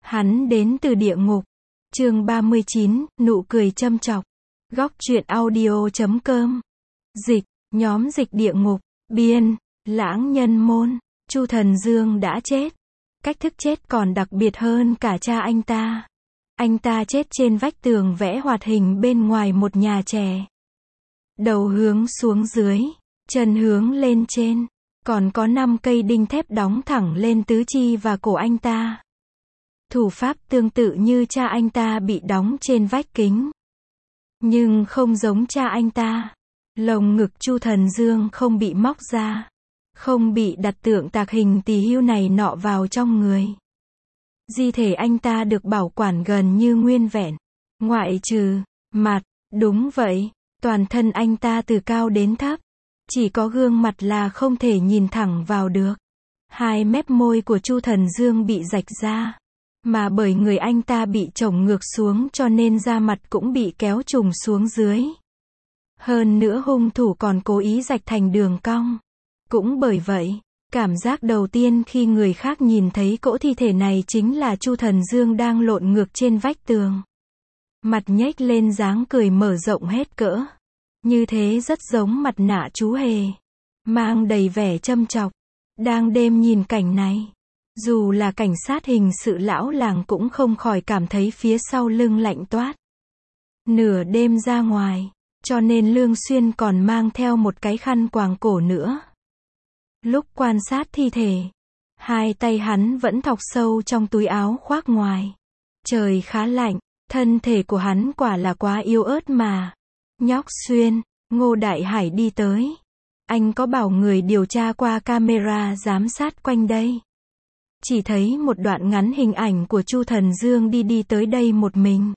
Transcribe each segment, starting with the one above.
Hắn đến từ địa ngục. Chương 39, nụ cười châm chọc. Góc truyện audio.com. Dịch, nhóm dịch địa ngục, biên, lãng nhân môn. Chu Thần Dương đã chết. Cách thức chết còn đặc biệt hơn cả cha anh ta. Anh ta chết trên vách tường vẽ hoạt hình bên ngoài một nhà trẻ. Đầu hướng xuống dưới, chân hướng lên trên. Còn có 5 cây đinh thép đóng thẳng lên tứ chi và cổ anh ta. Thủ pháp tương tự như cha anh ta bị đóng trên vách kính. Nhưng không giống cha anh ta. Lồng ngực Chu Thần Dương không bị móc ra. Không bị đặt tượng tạc hình tỳ hưu này nọ vào trong người. Di thể anh ta được bảo quản gần như nguyên vẹn. Ngoại trừ mặt, đúng vậy, toàn thân anh ta từ cao đến thấp. Chỉ có gương mặt là không thể nhìn thẳng vào được. Hai mép môi của Chu Thần Dương bị rạch ra. Mà bởi người anh ta bị chổng ngược xuống cho nên da mặt cũng bị kéo trùng xuống dưới. Hơn nữa hung thủ còn cố ý rạch thành đường cong. Cũng bởi vậy, cảm giác đầu tiên khi người khác nhìn thấy cỗ thi thể này chính là Chu Thần Dương đang lộn ngược trên vách tường. Mặt nhếch lên dáng cười mở rộng hết cỡ. Như thế rất giống mặt nạ chú hề. Mang đầy vẻ châm chọc. Đang đêm nhìn cảnh này. Dù là cảnh sát hình sự lão làng cũng không khỏi cảm thấy phía sau lưng lạnh toát. Nửa đêm ra ngoài, cho nên Lương Xuyên còn mang theo một cái khăn quàng cổ nữa. Lúc quan sát thi thể, hai tay hắn vẫn thọc sâu trong túi áo khoác ngoài. Trời khá lạnh, thân thể của hắn quả là quá yếu ớt mà. Nhóc Xuyên, Ngô Đại Hải đi tới. Anh có bảo người điều tra qua camera giám sát quanh đây. Chỉ thấy một đoạn ngắn hình ảnh của Chu Thần Dương đi tới đây một mình.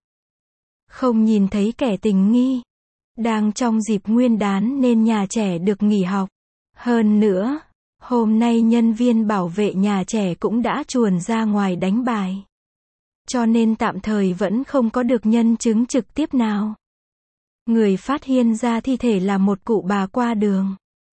Không nhìn thấy kẻ tình nghi. Đang trong dịp nguyên đán nên nhà trẻ được nghỉ học. Hơn nữa, hôm nay nhân viên bảo vệ nhà trẻ cũng đã chuồn ra ngoài đánh bài. Cho nên tạm thời vẫn không có được nhân chứng trực tiếp nào. Người phát hiện ra thi thể là một cụ bà qua đường.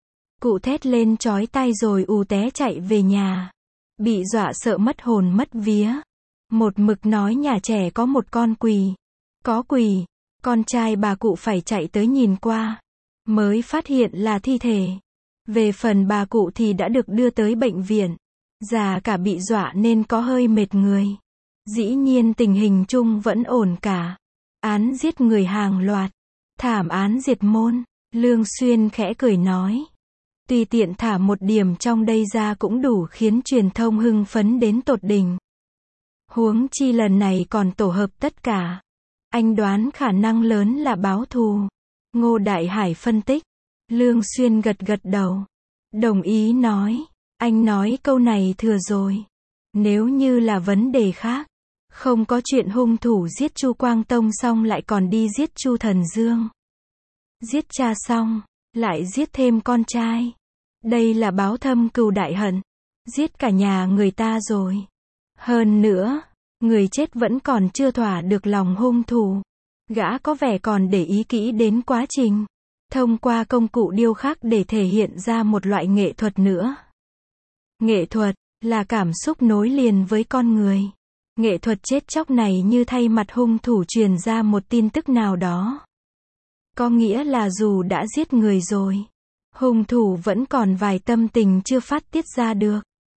Cụ thét lên chói tai rồi ù té chạy về nhà. Bị dọa sợ mất hồn mất vía. Một mực nói nhà trẻ có một con quỷ. Có quỷ. Con trai bà cụ phải chạy tới nhìn qua. Mới phát hiện là thi thể. Về phần bà cụ thì đã được đưa tới bệnh viện. Già cả bị dọa nên có hơi mệt người. Dĩ nhiên tình hình chung vẫn ổn cả. Án giết người hàng loạt. Thảm án diệt môn. Lương Xuyên khẽ cười nói. Tùy tiện thả một điểm trong đây ra cũng đủ khiến truyền thông hưng phấn đến tột đỉnh. Huống chi lần này còn tổ hợp tất cả. Anh đoán khả năng lớn là báo thù. Ngô Đại Hải phân tích. Lương Xuyên gật đầu. Đồng ý nói. Anh nói câu này thừa rồi. Nếu như là vấn đề khác. Không có chuyện hung thủ giết Chu Quang Tông xong lại còn đi giết Chu Thần Dương. Giết cha xong, lại giết thêm con trai. Đây là báo thâm cừu đại hận. Giết cả nhà người ta rồi. Hơn nữa, người chết vẫn còn chưa thỏa được lòng hung thủ. Gã có vẻ còn để ý kỹ đến quá trình. Thông qua công cụ điêu khắc để thể hiện ra một loại nghệ thuật nữa. Nghệ thuật là cảm xúc nối liền với con người. Nghệ thuật chết chóc này như thay mặt hung thủ truyền ra một tin tức nào đó. Có nghĩa là dù đã giết người rồi, hung thủ vẫn còn vài tâm tình chưa phát tiết ra được.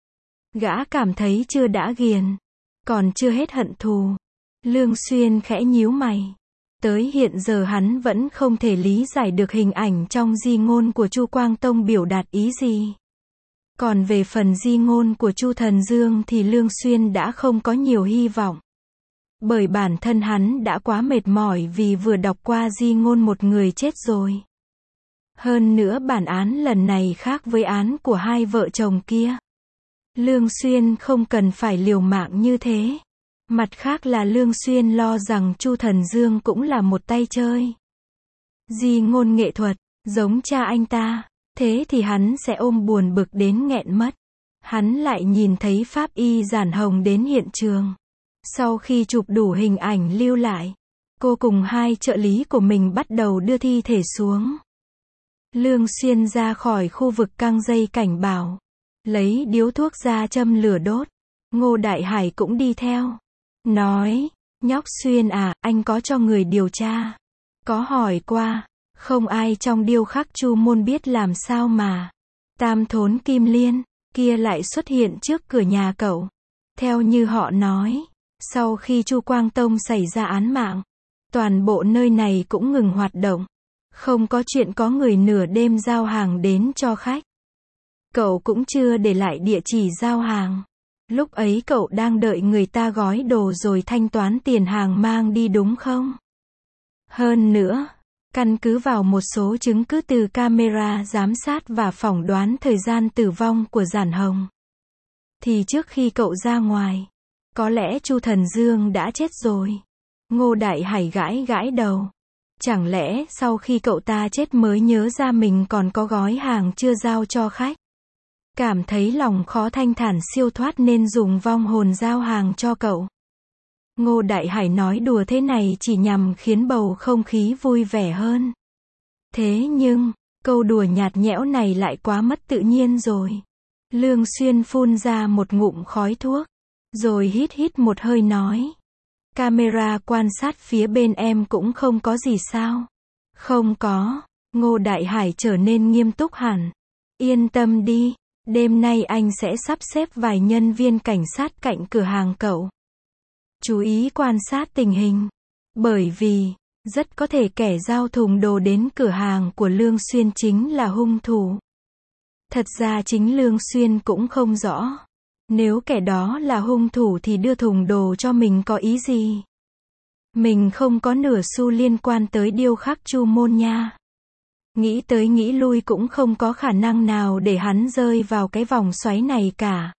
Gã cảm thấy chưa đã ghiền, còn chưa hết hận thù. Lương Xuyên khẽ nhíu mày. Tới hiện giờ hắn vẫn không thể lý giải được hình ảnh trong di ngôn của Chu Quang Tông biểu đạt ý gì. Còn về phần di ngôn của Chu Thần Dương thì Lương Xuyên đã không có nhiều hy vọng. Bởi bản thân hắn đã quá mệt mỏi vì vừa đọc qua di ngôn một người chết rồi. Hơn nữa bản án lần này khác với án của hai vợ chồng kia. Lương Xuyên không cần phải liều mạng như thế. Mặt khác là Lương Xuyên lo rằng Chu Thần Dương cũng là một tay chơi. Di ngôn nghệ thuật, giống cha anh ta. Thế thì hắn sẽ ôm buồn bực đến nghẹn mất. Hắn lại nhìn thấy pháp y Giản Hồng đến hiện trường. Sau khi chụp đủ hình ảnh lưu lại, cô cùng hai trợ lý của mình bắt đầu đưa thi thể xuống. Lương Xuyên ra khỏi khu vực căng dây cảnh bảo. Lấy điếu thuốc ra châm lửa đốt. Ngô Đại Hải cũng đi theo. nói, nhóc Xuyên à, anh có cho người điều tra. Có hỏi qua, không ai trong điêu khắc Chu môn biết làm sao mà Tam Thốn Kim Liên kia lại xuất hiện trước cửa nhà cậu. Theo như họ nói, sau khi Chu Quang Tông xảy ra án mạng, toàn bộ nơi này cũng ngừng hoạt động. Không có chuyện có người nửa đêm giao hàng đến cho khách. Cậu cũng chưa để lại địa chỉ giao hàng. Lúc ấy cậu đang đợi người ta gói đồ rồi thanh toán tiền hàng mang đi đúng không? Hơn nữa, căn cứ vào một số chứng cứ từ camera giám sát và phỏng đoán thời gian tử vong của Giản Hồng, thì trước khi cậu ra ngoài, có lẽ Chu Thần Dương đã chết rồi. Ngô Đại Hải gãi gãi đầu. Chẳng lẽ sau khi cậu ta chết mới nhớ ra mình còn có gói hàng chưa giao cho khách? Cảm thấy lòng khó thanh thản siêu thoát nên dùng vong hồn giao hàng cho cậu. Ngô Đại Hải nói đùa thế này chỉ nhằm khiến bầu không khí vui vẻ hơn. Thế nhưng, câu đùa nhạt nhẽo này lại quá mất tự nhiên rồi. Lương Xuyên phun ra một ngụm khói thuốc, rồi hít hít một hơi nói. Camera quan sát phía bên em cũng không có gì sao? Không có. Ngô Đại Hải trở nên nghiêm túc hẳn. Yên tâm đi, đêm nay anh sẽ sắp xếp vài nhân viên cảnh sát cạnh cửa hàng cậu. Chú ý quan sát tình hình. Bởi vì, rất có thể kẻ giao thùng đồ đến cửa hàng của Lương Xuyên chính là hung thủ. Thật ra chính Lương Xuyên cũng không rõ. Nếu kẻ đó là hung thủ thì đưa thùng đồ cho mình có ý gì? Mình không có nửa xu liên quan tới điêu khắc Chu môn nha. Nghĩ tới nghĩ lui cũng không có khả năng nào để hắn rơi vào cái vòng xoáy này cả.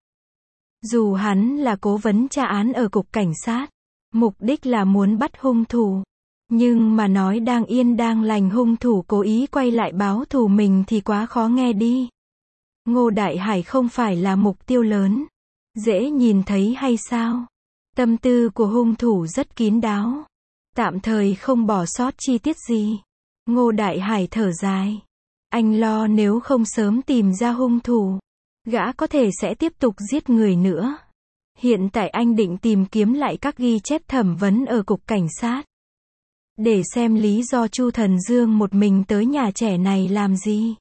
Dù hắn là cố vấn tra án ở cục cảnh sát, mục đích là muốn bắt hung thủ. Nhưng mà nói đang yên đang lành hung thủ cố ý quay lại báo thù mình thì quá khó nghe đi. Ngô Đại Hải không phải là mục tiêu lớn, dễ nhìn thấy hay sao? Tâm tư của hung thủ rất kín đáo, tạm thời không bỏ sót chi tiết gì. Ngô Đại Hải thở dài. Anh lo nếu không sớm tìm ra hung thủ, gã có thể sẽ tiếp tục giết người nữa. Hiện tại anh định tìm kiếm lại các ghi chép thẩm vấn ở cục cảnh sát, để xem lý do Chu Thần Dương một mình tới nhà trẻ này làm gì.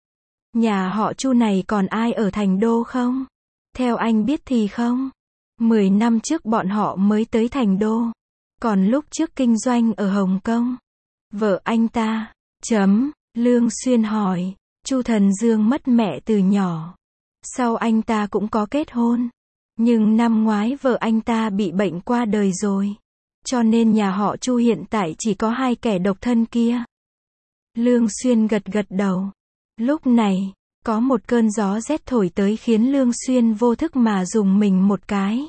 Nhà họ Chu này còn ai ở Thành Đô không? Theo anh biết thì không. 10 năm trước bọn họ mới tới Thành Đô. Còn lúc trước kinh doanh ở Hồng Kông. Vợ anh ta, Lương Xuyên hỏi. Chu Thần Dương mất mẹ từ nhỏ. Sau anh ta cũng có kết hôn. Nhưng năm ngoái vợ anh ta bị bệnh qua đời rồi. Cho nên nhà họ Chu hiện tại chỉ có 2 kẻ độc thân kia. Lương Xuyên gật gật đầu. Lúc này, có một cơn gió rét thổi tới khiến Lương Xuyên vô thức mà rùng mình một cái.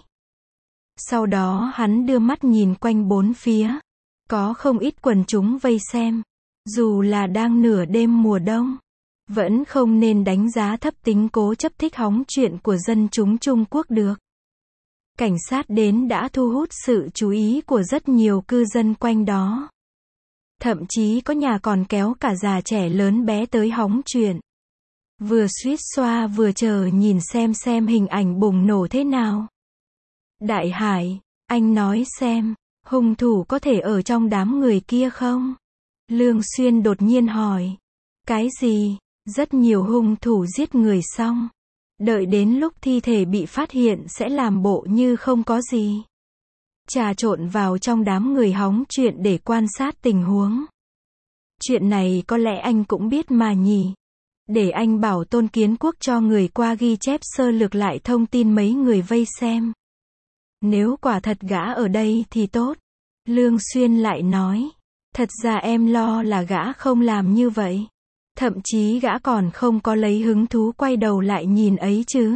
Sau đó hắn đưa mắt nhìn quanh bốn phía. Có không ít quần chúng vây xem. Dù là đang nửa đêm mùa đông, vẫn không nên đánh giá thấp tính cố chấp thích hóng chuyện của dân chúng Trung Quốc được. Cảnh sát đến đã thu hút sự chú ý của rất nhiều cư dân quanh đó. Thậm chí có nhà còn kéo cả già trẻ lớn bé tới hóng chuyện. Vừa suýt xoa vừa chờ nhìn xem hình ảnh bùng nổ thế nào. Đại Hải, anh nói xem, hung thủ có thể ở trong đám người kia không? Lương Xuyên đột nhiên hỏi. Cái gì? Rất nhiều hung thủ giết người xong, đợi đến lúc thi thể bị phát hiện sẽ làm bộ như không có gì. Trà trộn vào trong đám người hóng chuyện để quan sát tình huống. Chuyện này có lẽ anh cũng biết mà nhỉ. Để anh bảo Tôn Kiến Quốc cho người qua ghi chép sơ lược lại thông tin mấy người vây xem. Nếu quả thật gã ở đây thì tốt. Lương Xuyên lại nói. Thật ra em lo là gã không làm như vậy. Thậm chí gã còn không có lấy hứng thú quay đầu lại nhìn ấy chứ.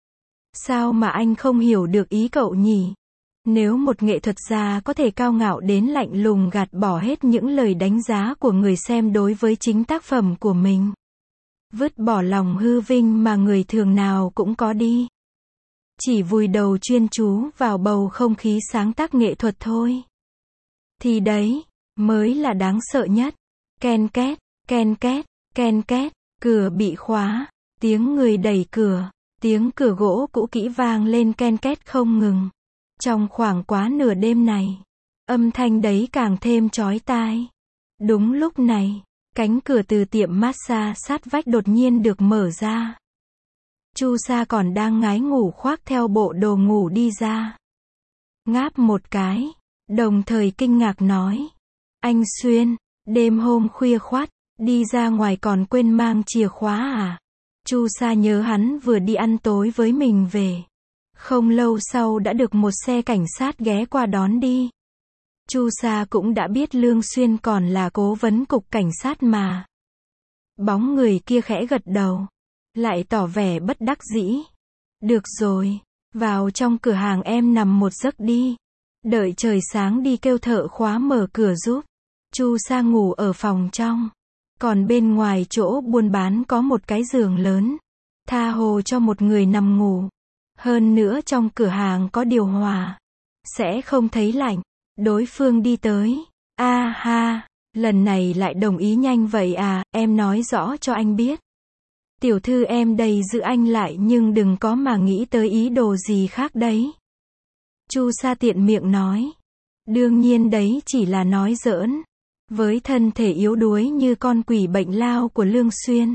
Sao mà anh không hiểu được ý cậu nhỉ? Nếu một nghệ thuật gia có thể cao ngạo đến lạnh lùng gạt bỏ hết những lời đánh giá của người xem đối với chính tác phẩm của mình. Vứt bỏ lòng hư vinh mà người thường nào cũng có đi. Chỉ vùi đầu chuyên chú vào bầu không khí sáng tác nghệ thuật thôi. Thì đấy, mới là đáng sợ nhất. Ken két, ken két, ken két, cửa bị khóa, tiếng người đẩy cửa, tiếng cửa gỗ cũ kỹ vang lên ken két không ngừng. Trong khoảng quá nửa đêm này, âm thanh đấy càng thêm chói tai. Đúng lúc này, cánh cửa từ tiệm massage sát vách đột nhiên được mở ra. Chu Sa còn đang ngái ngủ khoác theo bộ đồ ngủ đi ra. Ngáp một cái, đồng thời kinh ngạc nói. Anh Xuyên, đêm hôm khuya khoắt, đi ra ngoài còn quên mang chìa khóa à? Chu Sa nhớ hắn vừa đi ăn tối với mình về. Không lâu sau đã được một xe cảnh sát ghé qua đón đi. Chu Sa cũng đã biết Lương Xuyên còn là cố vấn cục cảnh sát mà. Bóng người kia khẽ gật đầu, lại tỏ vẻ bất đắc dĩ. Được rồi, vào trong cửa hàng em nằm một giấc đi. Đợi trời sáng đi kêu thợ khóa mở cửa giúp. Chu Sa ngủ ở phòng trong. Còn bên ngoài chỗ buôn bán có một cái giường lớn. Tha hồ cho một người nằm ngủ. Hơn nữa trong cửa hàng có điều hòa. Sẽ không thấy lạnh. Đối phương đi tới. A ha, lần này lại đồng ý nhanh vậy à, em nói rõ cho anh biết. Tiểu thư em đây giữ anh lại nhưng đừng có mà nghĩ tới ý đồ gì khác đấy. Chu Sa tiện miệng nói. Đương nhiên đấy chỉ là nói giỡn. Với thân thể yếu đuối như con quỷ bệnh lao của Lương Xuyên.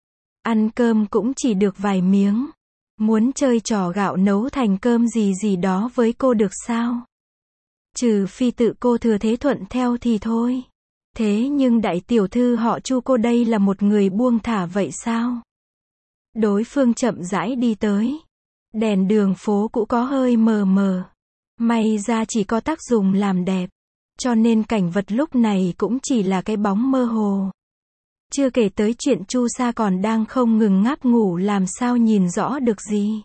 Ăn cơm cũng chỉ được vài miếng. Muốn chơi trò gạo nấu thành cơm gì gì đó với cô được sao? Trừ phi tự cô thừa thế thuận theo thì thôi. Thế nhưng đại tiểu thư họ Chu cô đây là một người buông thả vậy sao? Đối phương chậm rãi đi tới. Đèn đường phố cũ có hơi mờ mờ. May ra chỉ có tác dụng làm đẹp. Cho nên cảnh vật lúc này cũng chỉ là cái bóng mơ hồ. Chưa kể tới chuyện Chu Sa còn đang không ngừng ngáp ngủ làm sao nhìn rõ được gì.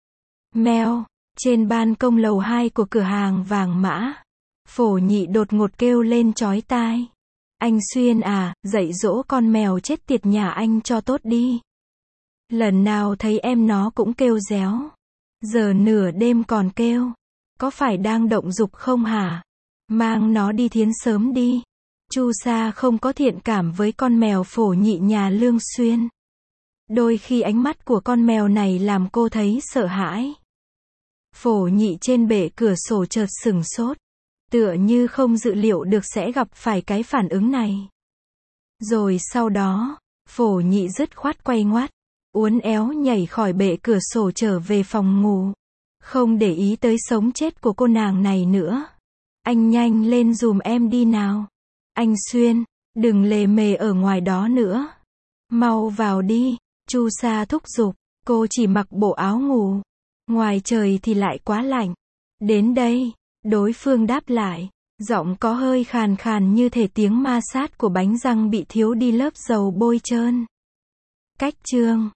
Mèo, trên ban công lầu 2 của cửa hàng vàng mã. Phổ Nhị đột ngột kêu lên chói tai. Anh Xuyên à, dạy dỗ con mèo chết tiệt nhà anh cho tốt đi. Lần nào thấy em nó cũng kêu réo. Giờ nửa đêm còn kêu. Có phải đang động dục không hả? Mang nó đi thiến sớm đi. Chu Sa không có thiện cảm với con mèo Phổ Nhị nhà Lương Xuyên. Đôi khi ánh mắt của con mèo này làm cô thấy sợ hãi. Phổ Nhị trên bệ cửa sổ chợt sửng sốt. Tựa như không dự liệu được sẽ gặp phải cái phản ứng này. Rồi sau đó, Phổ Nhị dứt khoát quay ngoắt. Uốn éo nhảy khỏi bệ cửa sổ trở về phòng ngủ. Không để ý tới sống chết của cô nàng này nữa. Anh nhanh lên dùm em đi nào. Anh Xuyên, đừng lề mề ở ngoài đó nữa. Mau vào đi. Chu Sa thúc giục. Cô chỉ mặc bộ áo ngủ. Ngoài trời thì lại quá lạnh. Đến đây. Đối phương đáp lại. Giọng có hơi khàn khàn như thể tiếng ma sát của bánh răng bị thiếu đi lớp dầu bôi trơn. Cách chương